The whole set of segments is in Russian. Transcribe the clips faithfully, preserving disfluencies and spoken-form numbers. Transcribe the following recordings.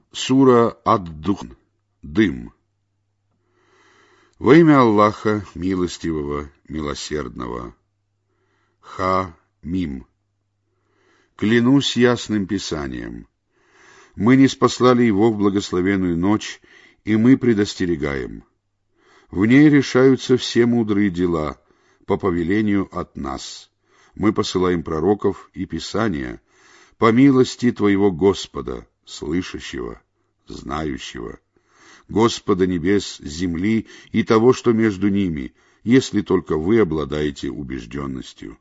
Сура ад-Духан. Дым. Во имя Аллаха, милостивого, милосердного. Ха-Мим. Клянусь ясным писанием. Мы ниспослали его в благословенную ночь, и мы предостерегаем. В ней решаются все мудрые дела, по повелению от нас. Мы посылаем пророков и писания, по милости Твоего Господа, слышащего, знающего, Господа небес, земли и того, что между ними, если только вы обладаете убежденностью.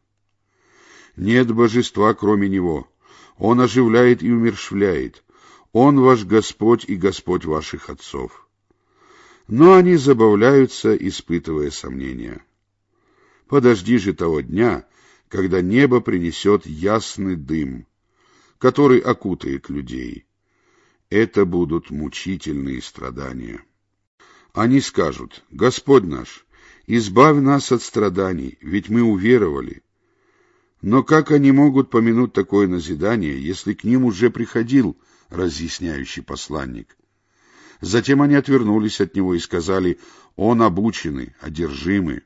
Нет божества, кроме Него. Он оживляет и умерщвляет. Он ваш Господь и Господь ваших отцов. Но они забавляются, испытывая сомнения. Подожди же того дня, когда небо принесет ясный дым, который окутает людей. Это будут мучительные страдания. Они скажут: Господь наш, избавь нас от страданий, ведь мы уверовали. Но как они могут помянуть такое назидание, если к ним уже приходил разъясняющий посланник? Затем они отвернулись от него и сказали: Он обученный, одержимый.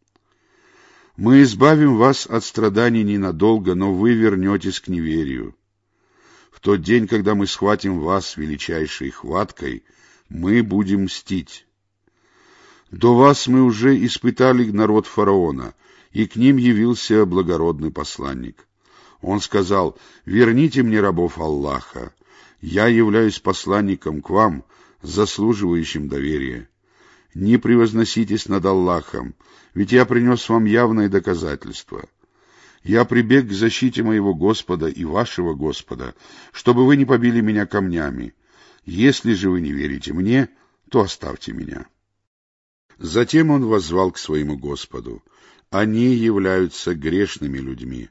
Мы избавим вас от страданий ненадолго, но вы вернетесь к неверию. В тот день, когда мы схватим вас величайшей хваткой, мы будем мстить. До вас мы уже испытали народ фараона, и к ним явился благородный посланник. Он сказал: верните мне рабов Аллаха, я являюсь посланником к вам, заслуживающим доверия. Не превозноситесь над Аллахом, ведь я принес вам явное доказательство. Я прибег к защите моего Господа и вашего Господа, чтобы вы не побили меня камнями. Если же вы не верите мне, то оставьте меня. Затем он воззвал к своему Господу. Они являются грешными людьми.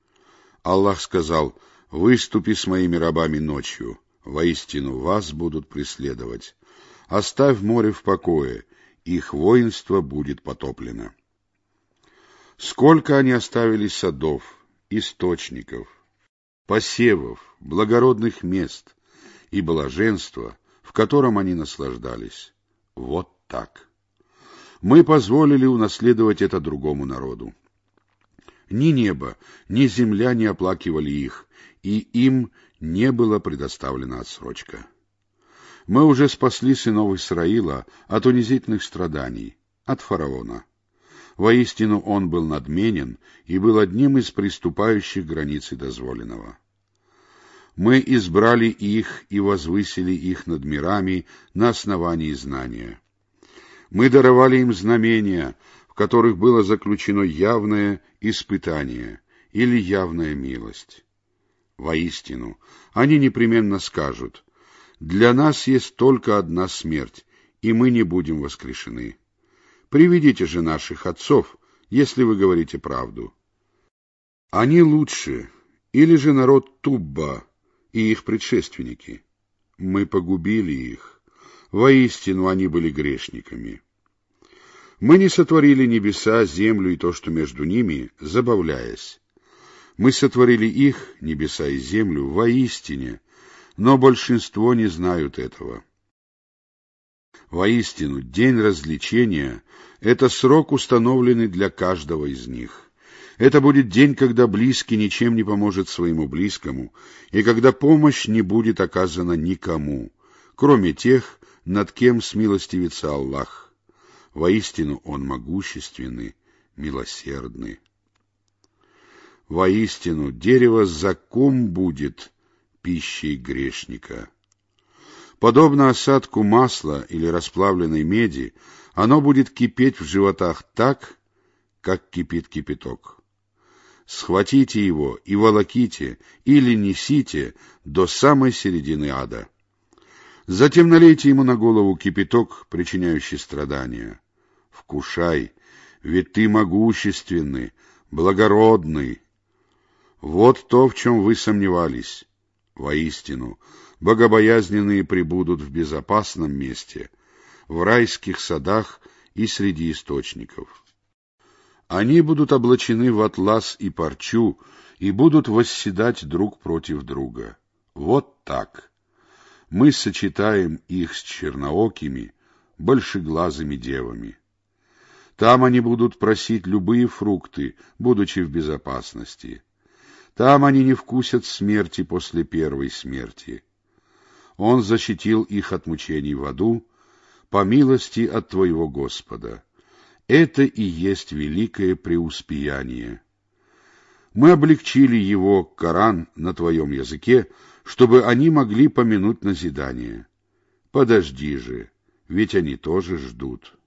Аллах сказал: выступи с моими рабами ночью, воистину вас будут преследовать. Оставь море в покое, их воинство будет потоплено. Сколько они оставили садов, источников, посевов, благородных мест и блаженства, в котором они наслаждались. Вот так. Мы позволили унаследовать это другому народу. Ни небо, ни земля не оплакивали их, и им не была предоставлена отсрочка. Мы уже спасли сынов Исраила от унизительных страданий, от фараона. Воистину он был надменен и был одним из приступающих границы дозволенного. Мы избрали их и возвысили их над мирами на основании знания. Мы даровали им знамения, в которых было заключено явное испытание или явная милость. Воистину, они непременно скажут: для нас есть только одна смерть, и мы не будем воскрешены. Приведите же наших отцов, если вы говорите правду. Они лучше, или же народ Тубба и их предшественники? Мы погубили их. Воистину, они были грешниками. Мы не сотворили небеса, землю и то, что между ними, забавляясь. Мы сотворили их, небеса и землю, воистине, но большинство не знают этого. Воистину, день развлечения — это срок, установленный для каждого из них. Это будет день, когда близкий ничем не поможет своему близкому, и когда помощь не будет оказана никому, кроме тех, над кем смилостивится Аллах. Воистину, Он могущественный, милосердный. Воистину, дерево заккум будет пищей грешника. Подобно осадку масла или расплавленной меди, оно будет кипеть в животах так, как кипит кипяток. Схватите его и волоките, или несите до самой середины ада. Затем налейте ему на голову кипяток, причиняющий страдания. Вкушай, ведь ты могущественный, благородный. Вот то, в чем вы сомневались. Воистину, богобоязненные пребудут в безопасном месте, в райских садах и среди источников. Они будут облачены в атлас и парчу и будут восседать друг против друга. Вот так. мы сочетаем их с черноокими, большеглазыми девами. Там они будут просить любые фрукты, будучи в безопасности. Там они не вкусят смерти после первой смерти. Он защитил их от мучений в аду, по милости от твоего Господа. Это и есть великое преуспеяние. Мы облегчили его, Коран, на твоем языке, чтобы они могли помянуть назидание. Подожди же, ведь они тоже ждут.